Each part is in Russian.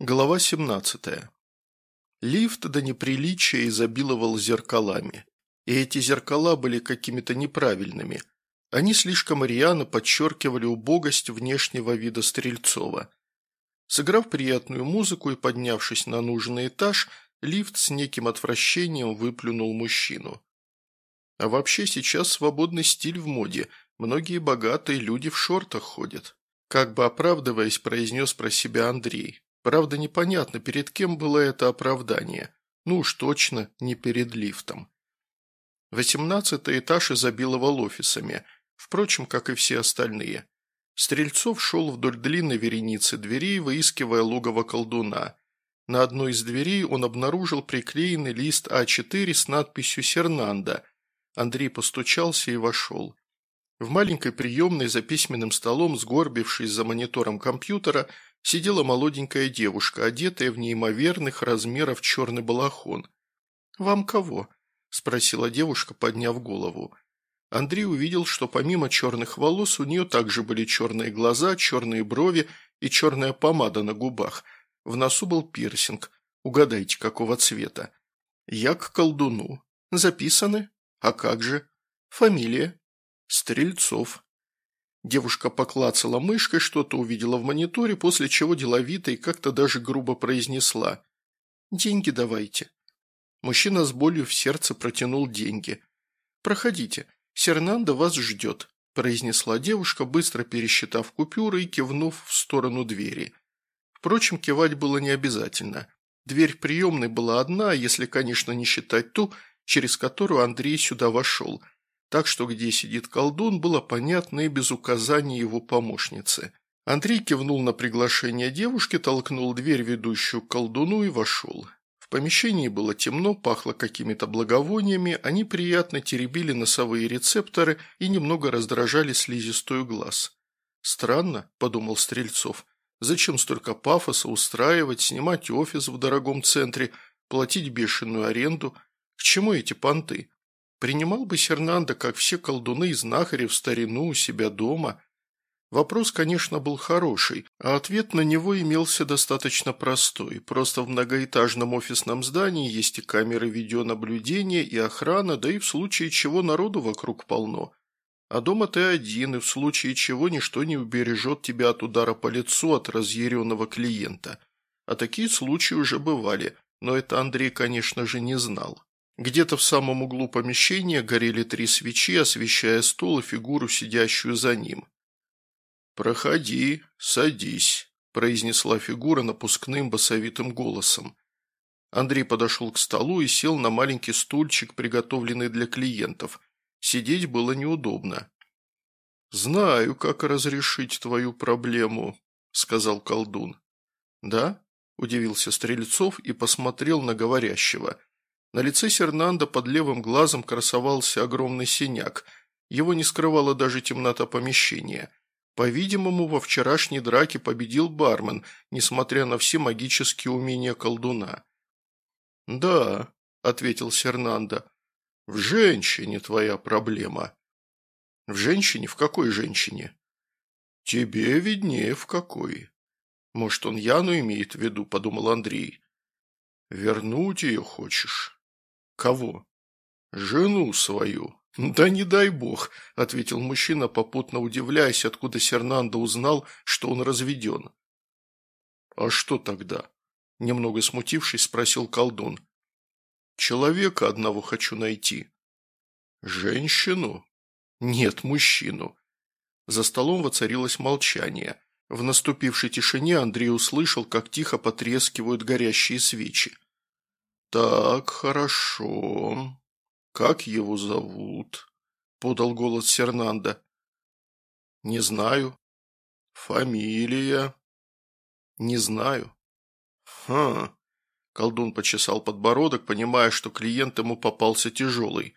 Глава 17. Лифт до неприличия изобиловал зеркалами. И эти зеркала были какими-то неправильными. Они слишком рьяно подчеркивали убогость внешнего вида Стрельцова. Сыграв приятную музыку и поднявшись на нужный этаж, лифт с неким отвращением выплюнул мужчину. А вообще сейчас свободный стиль в моде. Многие богатые люди в шортах ходят. Как бы оправдываясь, произнес про себя Андрей. Правда, непонятно, перед кем было это оправдание. Ну уж точно не перед лифтом. 18-й этаж изобиловал офисами, впрочем, как и все остальные. Стрельцов шел вдоль длинной вереницы дверей, выискивая логово колдуна. На одной из дверей он обнаружил приклеенный лист А4 с надписью «Сернандо». Андрей постучался и вошел. В маленькой приемной за письменным столом, сгорбившись за монитором компьютера, сидела молоденькая девушка, одетая в неимоверных размеров черный балахон. «Вам кого?» – спросила девушка, подняв голову. Андрей увидел, что помимо черных волос у нее также были черные глаза, черные брови и черная помада на губах. В носу был пирсинг. Угадайте, какого цвета. «Я к колдуну». «Записаны?» «А как же?» «Фамилия?» «Стрельцов». Девушка поклацала мышкой, что-то увидела в мониторе, после чего деловито и как-то даже грубо произнесла: «Деньги давайте». Мужчина с болью в сердце протянул деньги. «Проходите, Сернандо вас ждет», – произнесла девушка, быстро пересчитав купюры и кивнув в сторону двери. Впрочем, кивать было не обязательно. Дверь приемной была одна, если, конечно, не считать ту, через которую Андрей сюда вошел – так что где сидит колдун, было понятно и без указания его помощницы. Андрей кивнул на приглашение девушки, толкнул дверь, ведущую к колдуну, и вошел. В помещении было темно, пахло какими-то благовониями, они приятно теребили носовые рецепторы и немного раздражали слизистую глаз. «Странно», – подумал Стрельцов, – «зачем столько пафоса устраивать, снимать офис в дорогом центре, платить бешеную аренду? К чему эти понты? Принимал бы Сернандо, как все колдуны и знахари, в старину у себя дома?» Вопрос, конечно, был хороший, а ответ на него имелся достаточно простой. Просто в многоэтажном офисном здании есть и камеры видеонаблюдения, и охрана, да и в случае чего народу вокруг полно. А дома ты один, и в случае чего ничто не убережет тебя от удара по лицу от разъяренного клиента. А такие случаи уже бывали, но это Андрей, конечно же, не знал. Где-то в самом углу помещения горели 3 свечи, освещая стол и фигуру, сидящую за ним. «Проходи, садись», – произнесла фигура напускным басовитым голосом. Андрей подошел к столу и сел на маленький стульчик, приготовленный для клиентов. Сидеть было неудобно. «Знаю, как разрешить твою проблему», – сказал колдун. «Да?» – удивился Стрельцов и посмотрел на говорящего. На лице Сернандо под левым глазом красовался огромный синяк. Его не скрывала даже темнота помещения. По-видимому, во вчерашней драке победил бармен, несмотря на все магические умения колдуна. «Да», – ответил Сернандо, – «в женщине твоя проблема». «В женщине? В какой женщине?» «Тебе виднее, в какой». «Может, он Яну имеет в виду», – подумал Андрей. «Вернуть ее хочешь?» «Кого?» «Жену свою». «Да не дай бог», – ответил мужчина, попутно удивляясь, откуда Сернандо узнал, что он разведен. «А что тогда?» – немного смутившись, спросил колдун. «Человека одного хочу найти». «Женщину?» «Нет, мужчину». За столом воцарилось молчание. В наступившей тишине Андрей услышал, как тихо потрескивают горящие свечи. «Так, хорошо. Как его зовут?» – подал голос Сернандо. «Не знаю». «Фамилия?» «Не знаю». «Хм». Колдун почесал подбородок, понимая, что клиент ему попался тяжелый.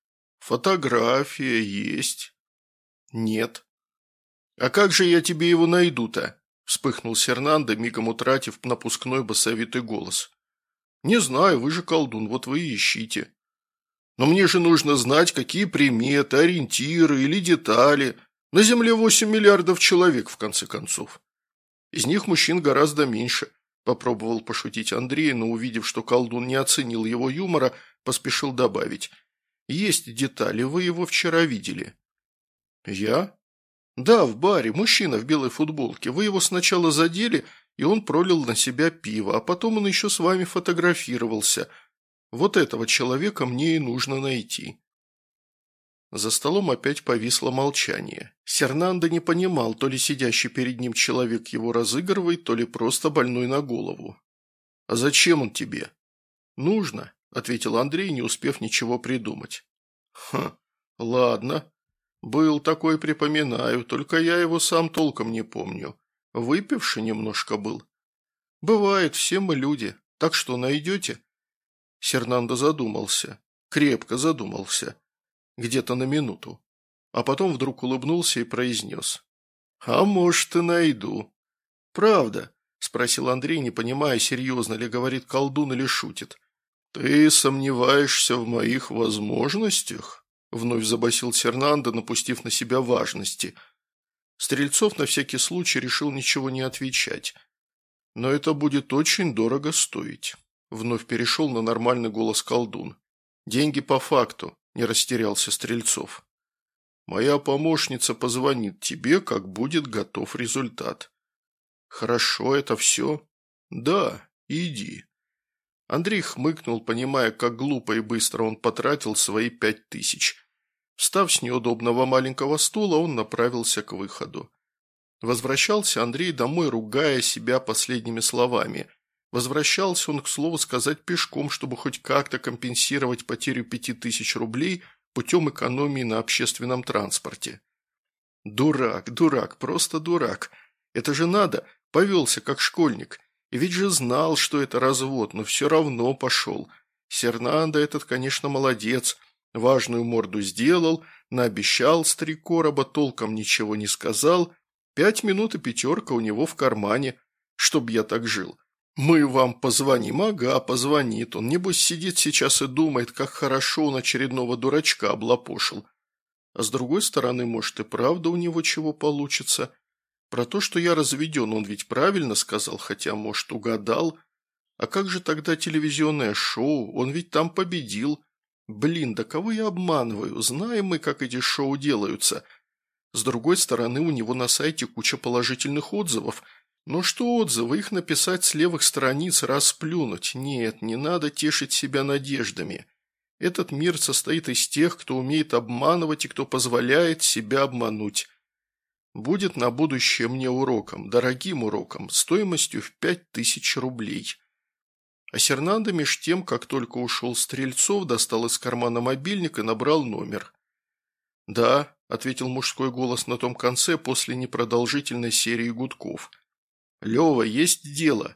«Фотография есть?» «Нет». «А как же я тебе его найду-то?» – вспыхнул Сернандо, мигом утратив напускной басовитый голос. «Не знаю, вы же колдун, вот вы и ищите». «Но мне же нужно знать, какие приметы, ориентиры или детали. На Земле 8 миллиардов человек, в конце концов. Из них мужчин гораздо меньше. – попробовал пошутить Андрей, но, увидев, что колдун не оценил его юмора, поспешил добавить. «Есть детали, вы его вчера видели». «Я?» «Да, в баре, мужчина в белой футболке. Вы его сначала задели, и он пролил на себя пиво, а потом он еще с вами фотографировался. Вот этого человека мне и нужно найти». За столом опять повисло молчание. Сернандо не понимал, то ли сидящий перед ним человек его разыгрывает, то ли просто больной на голову. «А зачем он тебе?» «Нужно», – ответил Андрей, не успев ничего придумать. «Ха, ладно. Был такой, припоминаю, только я его сам толком не помню. Выпивший немножко был. Бывает, все мы люди. Так что, найдете?» Сернандо задумался. Крепко задумался. Где-то на минуту. А потом вдруг улыбнулся и произнес. «А может, и найду». «Правда?» – спросил Андрей, не понимая, серьезно ли говорит колдун или шутит. «Ты сомневаешься в моих возможностях?» – вновь забасил Сернандо, напустив на себя важности. Стрельцов на всякий случай решил ничего не отвечать. «Но это будет очень дорого стоить», – вновь перешел на нормальный голос колдун. «Деньги по факту», – не растерялся Стрельцов. «Моя помощница позвонит тебе, как будет готов результат». «Хорошо, это все?» «Да, иди». Андрей хмыкнул, понимая, как глупо и быстро он потратил свои 5000. Встав с неудобного маленького стула, он направился к выходу. Возвращался Андрей домой, ругая себя последними словами. Возвращался он, к слову сказать, пешком, чтобы хоть как-то компенсировать потерю 5000 рублей путем экономии на общественном транспорте. Дурак, дурак, просто дурак. Это же надо, повелся как школьник. И ведь же знал, что это развод, но все равно пошел. Сернандо этот, конечно, молодец. Важную морду сделал, наобещал с 3 короба, толком ничего не сказал. 5 минут и 5 у него в кармане, чтоб я так жил. «Мы вам позвоним». Ага, позвонит. Он, небось, сидит сейчас и думает, как хорошо он очередного дурачка облапошил. А с другой стороны, может, и правда у него чего получится. Про то, что я разведен, он ведь правильно сказал, хотя, может, угадал. А как же тогда телевизионное шоу? Он ведь там победил. Блин, да кого я обманываю? Знаем мы, как эти шоу делаются. С другой стороны, у него на сайте куча положительных отзывов. Но что отзывы? Их написать с левых страниц, расплюнуть. Нет, не надо тешить себя надеждами. Этот мир состоит из тех, кто умеет обманывать и кто позволяет себя обмануть. Будет на будущее мне уроком, дорогим уроком, стоимостью в 5000 рублей. А Сернандо меж тем, как только ушел Стрельцов, достал из кармана мобильник и набрал номер. «Да», – ответил мужской голос на том конце после непродолжительной серии гудков. «Лева, есть дело.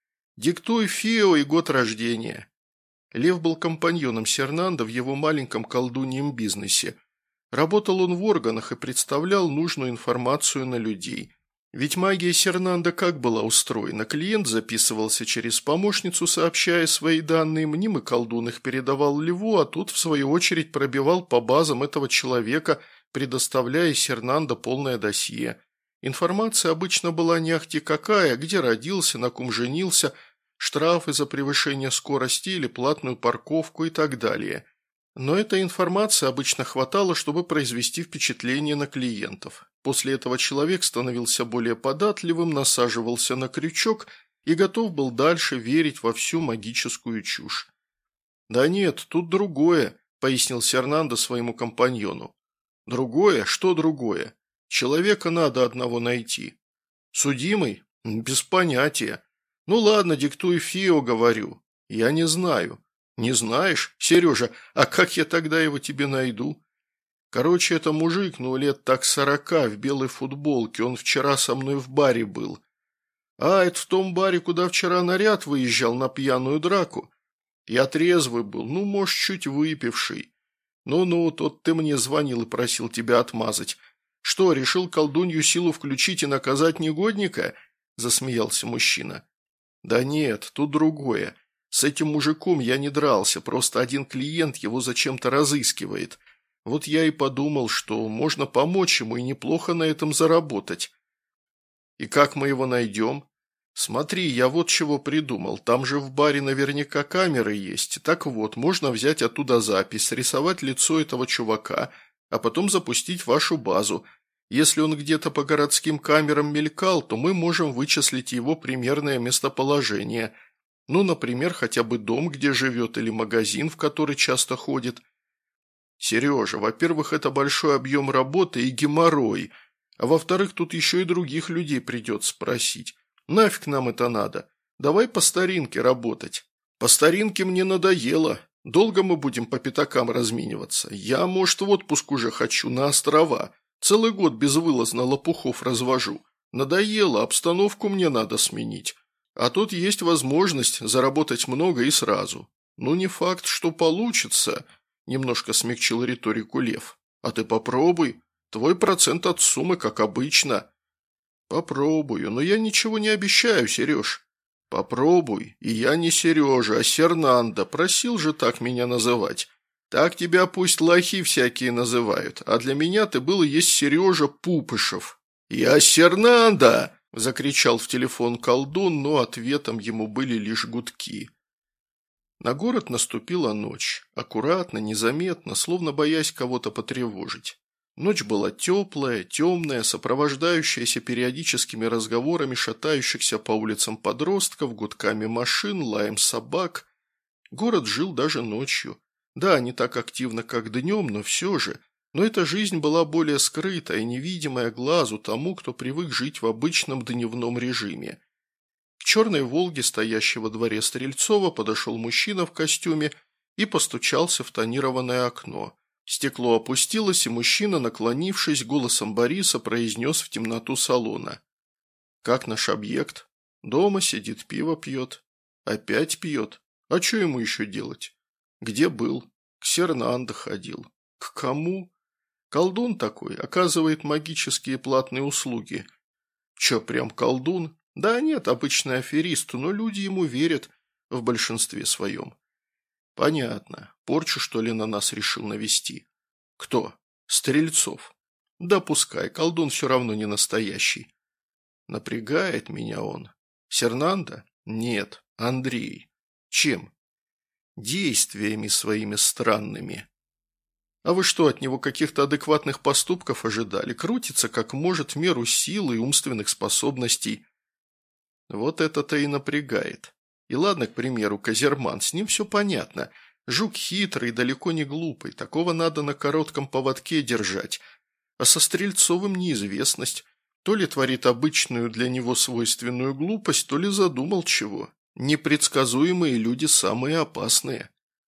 Диктуй ФИО и год рождения». Лев был компаньоном Сернандо в его маленьком колдуньем бизнесе. Работал он в органах и представлял нужную информацию на людей. Ведь магия Сернандо как была устроена? Клиент записывался через помощницу, сообщая свои данные, мнимый колдун их передавал Льву, а тут, в свою очередь, пробивал по базам этого человека, предоставляя Сернандо полное досье. Информация обычно была не ахти какая, где родился, на ком женился, штрафы за превышение скорости или платную парковку и так далее. Но этой информации обычно хватало, чтобы произвести впечатление на клиентов. После этого человек становился более податливым, насаживался на крючок и готов был дальше верить во всю магическую чушь. «Да нет, тут другое», – пояснил Сернандо своему компаньону. «Другое? Что другое? Человека надо одного найти. Судимый? Без понятия. Ну ладно, диктуй ФИО, говорю. Я не знаю». «Не знаешь? Сережа, а как я тогда его тебе найду?» «Короче, это мужик, ну, лет так 40, в белой футболке, он вчера со мной в баре был». «А, это в том баре, куда вчера наряд выезжал на пьяную драку?» «Я трезвый был, ну, может, чуть выпивший». «Ну-ну, тот ты мне звонил и просил тебя отмазать. Что, решил колдунью силу включить и наказать негодника?» – засмеялся мужчина. «Да нет, тут другое. С этим мужиком я не дрался, просто один клиент его зачем-то разыскивает. Вот я и подумал, что можно помочь ему и неплохо на этом заработать». «И как мы его найдем?» «Смотри, я вот чего придумал. Там же в баре наверняка камеры есть. Так вот, можно взять оттуда запись, рисовать лицо этого чувака, а потом запустить в вашу базу. Если он где-то по городским камерам мелькал, то мы можем вычислить его примерное местоположение. Ну, например, хотя бы дом, где живет, или магазин, в который часто ходит. Сережа, во-первых, это большой объем работы и геморрой, а во-вторых, тут еще и других людей придется спросить. Нафиг нам это надо? Давай по старинке работать. По старинке мне надоело. Долго мы будем по пятакам размениваться. Я, может, в отпуск уже хочу, на острова. Целый год безвылазно лопухов развожу. Надоело, обстановку мне надо сменить. А тут есть возможность заработать много и сразу. Ну, не факт, что получится, немножко смягчил риторику Лев. А ты попробуй. Твой процент от суммы, как обычно. Попробую, но я ничего не обещаю, Сереж. Попробуй, и я не Сережа, а Сернандо, просил же так меня называть. Так тебя пусть лохи всякие называют, а для меня ты был и есть Сережа Пупышев. «Я Сернандо!» – закричал в телефон колдун, но ответом ему были лишь гудки. На город наступила ночь, аккуратно, незаметно, словно боясь кого-то потревожить. Ночь была теплая, темная, сопровождающаяся периодическими разговорами шатающихся по улицам подростков, гудками машин, лаем собак. Город жил даже ночью. Да, не так активно, как днем, но все же. Но эта жизнь была более скрытая и невидимая глазу тому, кто привык жить в обычном дневном режиме. К черной «Волге», стоящей во дворе Стрельцова, подошел мужчина в костюме и постучался в тонированное окно. Стекло опустилось, и мужчина, наклонившись, голосом Бориса произнес в темноту салона. «Как наш объект? Дома сидит, пиво пьет. Опять пьет. А что ему еще делать? Где был? К Сернандо ходил. К кому? Колдун такой, оказывает магические платные услуги. Че, прям колдун? Да нет, обычный аферист, но люди ему верят в большинстве своем. Понятно. Порчу, что ли, на нас решил навести? Кто? Стрельцов. Да пускай, колдун все равно не настоящий. Напрягает меня он. Сернандо? Нет, Андрей. Чем? Действиями своими странными. А вы что, от него каких-то адекватных поступков ожидали? Крутится как может в меру сил и умственных способностей. Вот это-то и напрягает. И ладно, к примеру, Козерман, с ним все понятно. Жук хитрый, далеко не глупый, такого надо на коротком поводке держать. А со Стрельцовым неизвестность. То ли творит обычную для него свойственную глупость, то ли задумал чего. Непредсказуемые люди самые опасные.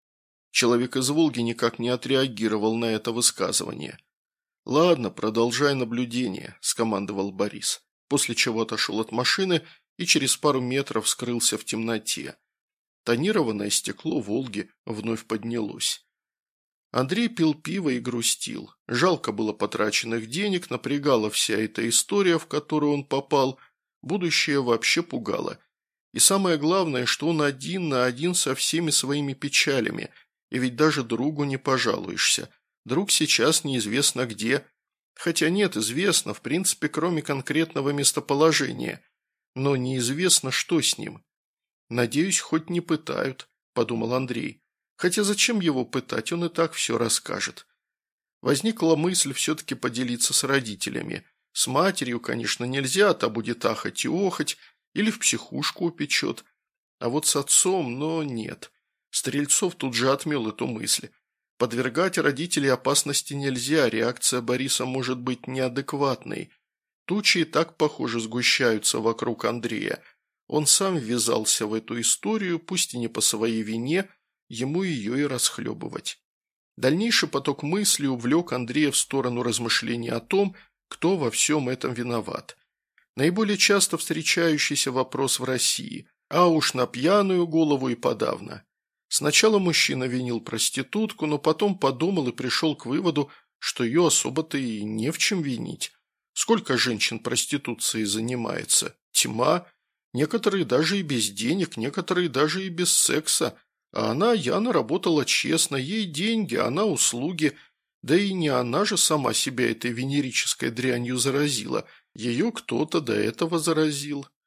Человек из Волги никак не отреагировал на это высказывание. «Ладно, продолжай наблюдение», – скомандовал Борис, после чего отошел от машины и через пару метров скрылся в темноте. Тонированное стекло «Волги» вновь поднялось. Андрей пил пиво и грустил. Жалко было потраченных денег, напрягала вся эта история, в которую он попал. Будущее вообще пугало. И самое главное, что он один на один со всеми своими печалями, и ведь даже другу не пожалуешься. Друг сейчас неизвестно где. Хотя нет, известно, в принципе, кроме конкретного местоположения. Но неизвестно, что с ним. «Надеюсь, хоть не пытают», – подумал Андрей. «Хотя зачем его пытать, он и так все расскажет». Возникла мысль все-таки поделиться с родителями. С матерью, конечно, нельзя, та будет ахать и охать, или в психушку упечет. А вот с отцом, но нет. Стрельцов тут же отмел эту мысль. Подвергать родителей опасности нельзя, реакция Бориса может быть неадекватной. Тучи и так, похоже, сгущаются вокруг Андрея. Он сам ввязался в эту историю, пусть и не по своей вине, ему ее и расхлебывать. Дальнейший поток мыслей увлек Андрея в сторону размышлений о том, кто во всем этом виноват. Наиболее часто встречающийся вопрос в России, а уж на пьяную голову и подавно. Сначала мужчина винил проститутку, но потом подумал и пришел к выводу, что ее особо-то и не в чем винить. Сколько женщин проституцией занимается? Тьма. Некоторые даже и без денег, некоторые даже и без секса. А она, Яна, работала честно, ей деньги, она услуги. Да и не она же сама себя этой венерической дрянью заразила. Ее кто-то до этого заразил.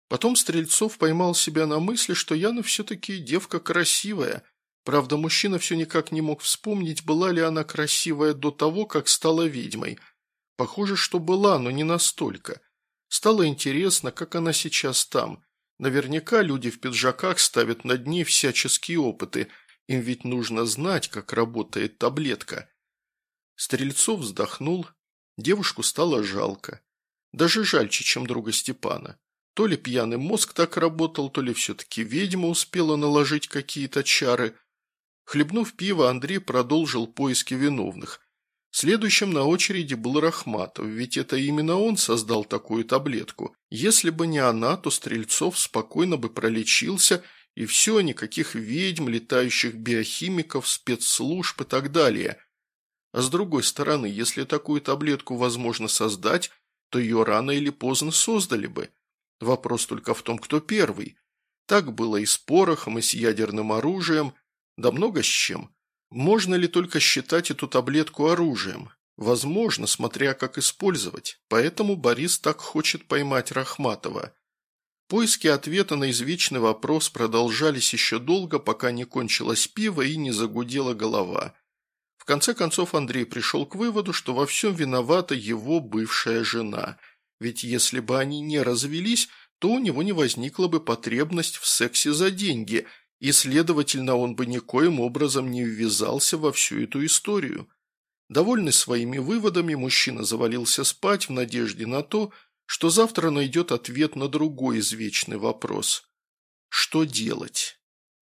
Потом Стрельцов поймал себя на мысли, что Яна все-таки девка красивая. Правда, мужчина все никак не мог вспомнить, была ли она красивая до того, как стала ведьмой. Похоже, что была, но не настолько. Стало интересно, как она сейчас там. Наверняка люди в пиджаках ставят над ней всяческие опыты. Им ведь нужно знать, как работает таблетка. Стрельцов вздохнул. Девушку стало жалко. Даже жальче, чем друга Степана. То ли пьяный мозг так работал, то ли все-таки ведьма успела наложить какие-то чары. Хлебнув пиво, Андрей продолжил поиски виновных. Следующим на очереди был Рахматов, ведь это именно он создал такую таблетку. Если бы не она, то Стрельцов спокойно бы пролечился, и все, никаких ведьм, летающих биохимиков, спецслужб и так далее. А с другой стороны, если такую таблетку возможно создать, то ее рано или поздно создали бы. Вопрос только в том, кто первый. Так было и с порохом, и с ядерным оружием, да много с чем. Можно ли только считать эту таблетку оружием? Возможно, смотря как использовать. Поэтому Борис так хочет поймать Рахматова. Поиски ответа на извечный вопрос продолжались еще долго, пока не кончилось пиво и не загудела голова. В конце концов Андрей пришел к выводу, что во всем виновата его бывшая жена. Ведь если бы они не развелись, то у него не возникла бы потребность в сексе за деньги, и, следовательно, он бы никоим образом не ввязался во всю эту историю. Довольный своими выводами, мужчина завалился спать в надежде на то, что завтра найдет ответ на другой извечный вопрос. Что делать?